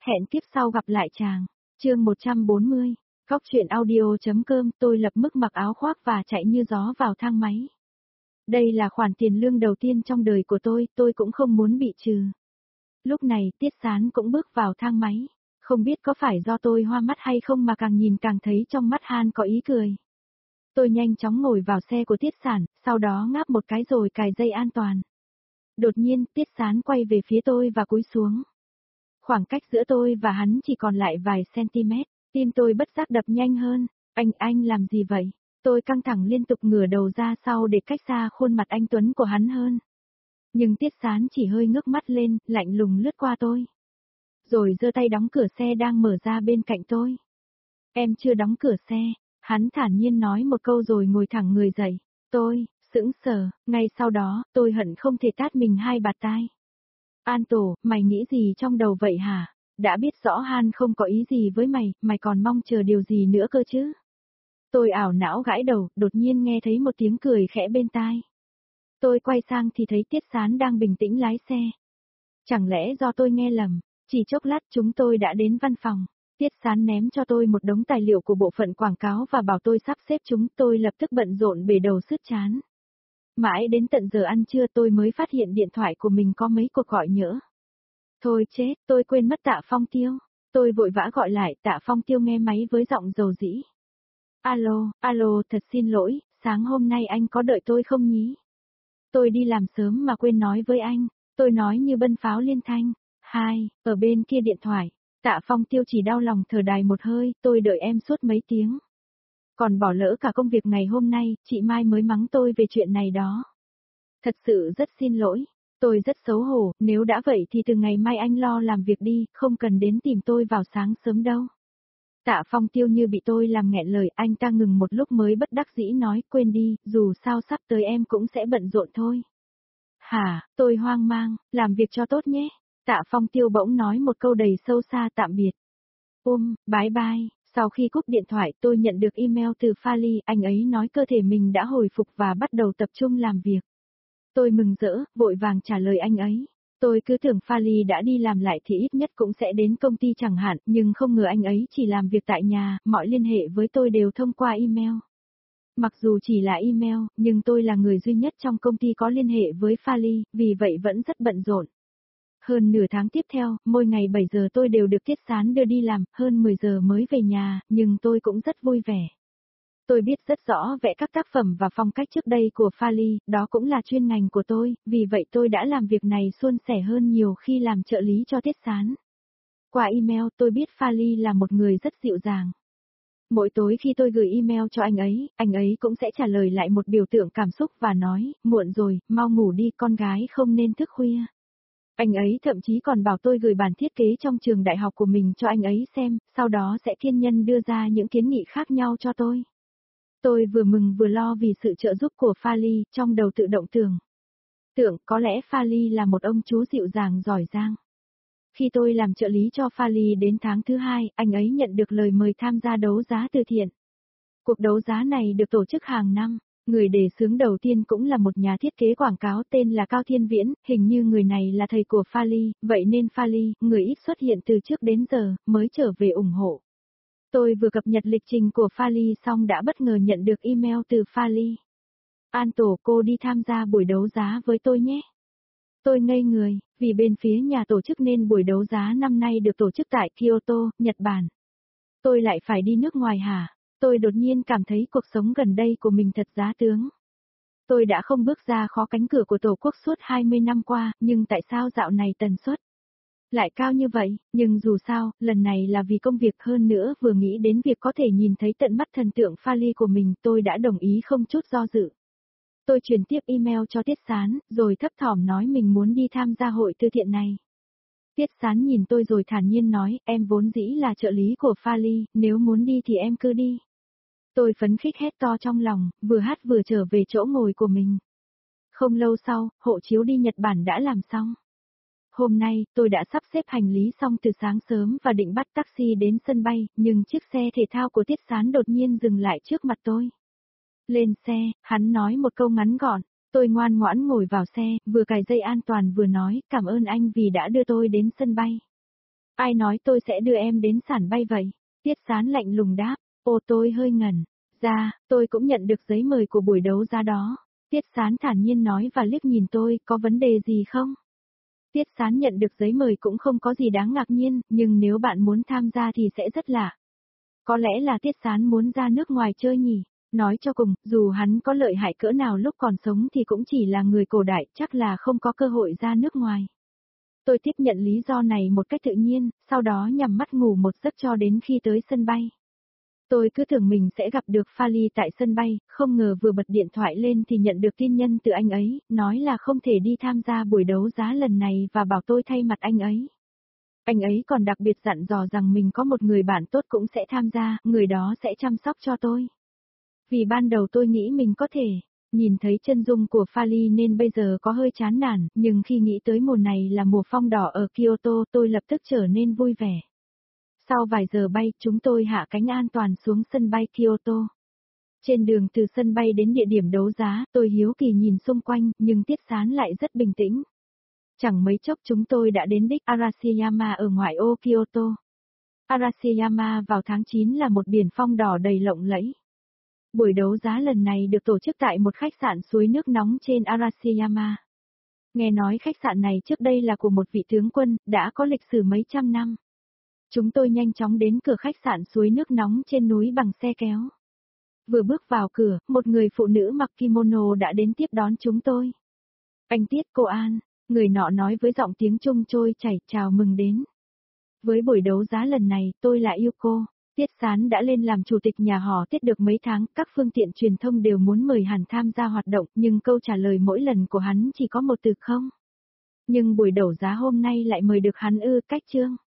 Hẹn kiếp sau gặp lại chàng. Chương 140. Góc truyện audio.com. Tôi lập mức mặc áo khoác và chạy như gió vào thang máy. Đây là khoản tiền lương đầu tiên trong đời của tôi cũng không muốn bị trừ. Lúc này Tiết Sán cũng bước vào thang máy. Không biết có phải do tôi hoa mắt hay không mà càng nhìn càng thấy trong mắt Han có ý cười. Tôi nhanh chóng ngồi vào xe của Tiết Sản, sau đó ngáp một cái rồi cài dây an toàn. Đột nhiên Tiết Sán quay về phía tôi và cúi xuống. Khoảng cách giữa tôi và hắn chỉ còn lại vài cm, tim tôi bất giác đập nhanh hơn. Anh làm gì vậy? Tôi căng thẳng liên tục ngửa đầu ra sau để cách xa khuôn mặt anh Tuấn của hắn hơn. Nhưng Tiết Sán chỉ hơi ngước mắt lên, lạnh lùng lướt qua tôi. Rồi giơ tay đóng cửa xe đang mở ra bên cạnh tôi. Em chưa đóng cửa xe, hắn thản nhiên nói một câu rồi ngồi thẳng người dậy. Tôi sững sờ, ngay sau đó, tôi hận không thể tát mình hai bạt tai. An Tổ, mày nghĩ gì trong đầu vậy hả? Đã biết rõ Han không có ý gì với mày còn mong chờ điều gì nữa cơ chứ? Tôi ảo não gãi đầu, đột nhiên nghe thấy một tiếng cười khẽ bên tai. Tôi quay sang thì thấy Tiết Sán đang bình tĩnh lái xe. Chẳng lẽ do tôi nghe lầm? Chỉ chốc lát chúng tôi đã đến văn phòng. Tiết Sán ném cho tôi một đống tài liệu của bộ phận quảng cáo và bảo tôi sắp xếp chúng. Tôi lập tức bận rộn bể đầu sứt trán. Mãi đến tận giờ ăn trưa tôi mới phát hiện điện thoại của mình có mấy cuộc gọi nhỡ. Thôi chết, tôi quên mất Tạ Phong Tiêu. Tôi vội vã gọi lại, Tạ Phong Tiêu nghe máy với giọng dầu dĩ. Alo, thật xin lỗi, sáng hôm nay anh có đợi tôi không nhí? Tôi đi làm sớm mà quên nói với anh, tôi nói như bân pháo liên thanh. Ở bên kia điện thoại, Tạ Phong Tiêu chỉ đau lòng thở dài một hơi, tôi đợi em suốt mấy tiếng. Còn bỏ lỡ cả công việc ngày hôm nay, chị Mai mới mắng tôi về chuyện này đó. Thật sự rất xin lỗi, tôi rất xấu hổ, nếu đã vậy thì từ ngày mai anh lo làm việc đi, không cần đến tìm tôi vào sáng sớm đâu. Tạ Phong Tiêu như bị tôi làm nghẹn lời, anh ta ngừng một lúc mới bất đắc dĩ nói, quên đi, dù sao sắp tới em cũng sẽ bận rộn thôi. Hả, tôi hoang mang, làm việc cho tốt nhé. Tạ Phong Tiêu bỗng nói một câu đầy sâu xa tạm biệt. Bye bye. Sau khi cúp điện thoại tôi nhận được email từ Fali, anh ấy nói cơ thể mình đã hồi phục và bắt đầu tập trung làm việc. Tôi mừng rỡ, vội vàng trả lời anh ấy. Tôi cứ tưởng Fali đã đi làm lại thì ít nhất cũng sẽ đến công ty chẳng hạn, nhưng không ngờ anh ấy chỉ làm việc tại nhà, mọi liên hệ với tôi đều thông qua email. Mặc dù chỉ là email, nhưng tôi là người duy nhất trong công ty có liên hệ với Fali, vì vậy vẫn rất bận rộn. Hơn nửa tháng tiếp theo, mỗi ngày 7 giờ tôi đều được Tiết Sán đưa đi làm, hơn 10 giờ mới về nhà, nhưng tôi cũng rất vui vẻ. Tôi biết rất rõ vẽ các tác phẩm và phong cách trước đây của Fali, đó cũng là chuyên ngành của tôi, vì vậy tôi đã làm việc này suôn sẻ hơn nhiều khi làm trợ lý cho Tiết Sán. Qua email tôi biết Fali là một người rất dịu dàng. Mỗi tối khi tôi gửi email cho anh ấy cũng sẽ trả lời lại một biểu tượng cảm xúc và nói, muộn rồi, mau ngủ đi, con gái không nên thức khuya. Anh ấy thậm chí còn bảo tôi gửi bản thiết kế trong trường đại học của mình cho anh ấy xem, sau đó sẽ kiên nhẫn đưa ra những kiến nghị khác nhau cho tôi. Tôi vừa mừng vừa lo vì sự trợ giúp của Fali, trong đầu tự động tưởng có lẽ Fali là một ông chú dịu dàng giỏi giang. Khi tôi làm trợ lý cho Fali đến tháng thứ 2, anh ấy nhận được lời mời tham gia đấu giá từ thiện. Cuộc đấu giá này được tổ chức hàng năm. Người đề xướng đầu tiên cũng là một nhà thiết kế quảng cáo tên là Cao Thiên Viễn, hình như người này là thầy của Fali, vậy nên Fali, người ít xuất hiện từ trước đến giờ, mới trở về ủng hộ. Tôi vừa cập nhật lịch trình của Fali xong đã bất ngờ nhận được email từ Fali. An Tổ, cô đi tham gia buổi đấu giá với tôi nhé. Tôi ngây người, vì bên phía nhà tổ chức nên buổi đấu giá năm nay được tổ chức tại Kyoto, Nhật Bản. Tôi lại phải đi nước ngoài hả? Tôi đột nhiên cảm thấy cuộc sống gần đây của mình thật giá tướng. Tôi đã không bước ra khó cánh cửa của Tổ quốc suốt 20 năm qua, nhưng tại sao dạo này tần suất lại cao như vậy? Nhưng dù sao, lần này là vì công việc, hơn nữa vừa nghĩ đến việc có thể nhìn thấy tận mắt thần tượng Fali của mình, tôi đã đồng ý không chút do dự. Tôi chuyển tiếp email cho Tiết Sán, rồi thấp thỏm nói mình muốn đi tham gia hội từ thiện này. Tiết Sán nhìn tôi rồi thản nhiên nói, em vốn dĩ là trợ lý của Fali, nếu muốn đi thì em cứ đi. Tôi phấn khích hét to trong lòng, vừa hát vừa trở về chỗ ngồi của mình. Không lâu sau, hộ chiếu đi Nhật Bản đã làm xong. Hôm nay, tôi đã sắp xếp hành lý xong từ sáng sớm và định bắt taxi đến sân bay, nhưng chiếc xe thể thao của Tiết Sán đột nhiên dừng lại trước mặt tôi. Lên xe, hắn nói một câu ngắn gọn, tôi ngoan ngoãn ngồi vào xe, vừa cài dây an toàn vừa nói, cảm ơn anh vì đã đưa tôi đến sân bay. Ai nói tôi sẽ đưa em đến sàn bay vậy? Tiết Sán lạnh lùng đáp. Ô tôi hơi ngẩn. Ra, tôi cũng nhận được giấy mời của buổi đấu giá đó. Tiết Sán thản nhiên nói và liếc nhìn tôi, có vấn đề gì không? Tiết Sán nhận được giấy mời cũng không có gì đáng ngạc nhiên, nhưng nếu bạn muốn tham gia thì sẽ rất lạ. Có lẽ là Tiết Sán muốn ra nước ngoài chơi nhỉ? Nói cho cùng, dù hắn có lợi hại cỡ nào lúc còn sống thì cũng chỉ là người cổ đại, chắc là không có cơ hội ra nước ngoài. Tôi tiếp nhận lý do này một cách tự nhiên, sau đó nhắm mắt ngủ một giấc cho đến khi tới sân bay. Tôi cứ tưởng mình sẽ gặp được Fali tại sân bay, không ngờ vừa bật điện thoại lên thì nhận được tin nhắn từ anh ấy, nói là không thể đi tham gia buổi đấu giá lần này và bảo tôi thay mặt anh ấy. Anh ấy còn đặc biệt dặn dò rằng mình có một người bạn tốt cũng sẽ tham gia, người đó sẽ chăm sóc cho tôi. Vì ban đầu tôi nghĩ mình có thể nhìn thấy chân dung của Fali nên bây giờ có hơi chán nản, nhưng khi nghĩ tới mùa này là mùa phong đỏ ở Kyoto tôi lập tức trở nên vui vẻ. Sau vài giờ bay, chúng tôi hạ cánh an toàn xuống sân bay Kyoto. Trên đường từ sân bay đến địa điểm đấu giá, tôi hiếu kỳ nhìn xung quanh, nhưng Tiết Sán lại rất bình tĩnh. Chẳng mấy chốc chúng tôi đã đến đích Arashiyama ở ngoại ô Kyoto. Arashiyama vào tháng 9 là một biển phong đỏ đầy lộng lẫy. Buổi đấu giá lần này được tổ chức tại một khách sạn suối nước nóng trên Arashiyama. Nghe nói khách sạn này trước đây là của một vị tướng quân, đã có lịch sử mấy trăm năm. Chúng tôi nhanh chóng đến cửa khách sạn suối nước nóng trên núi bằng xe kéo. Vừa bước vào cửa, một người phụ nữ mặc kimono đã đến tiếp đón chúng tôi. Anh Tiết, cô An, người nọ nói với giọng tiếng Trung trôi chảy, chào mừng đến. Với buổi đấu giá lần này, tôi là Yuko. Tiết Sán đã lên làm chủ tịch nhà họ Tiết được mấy tháng, các phương tiện truyền thông đều muốn mời hắn tham gia hoạt động, nhưng câu trả lời mỗi lần của hắn chỉ có một từ không. Nhưng buổi đấu giá hôm nay lại mời được hắn cách chương.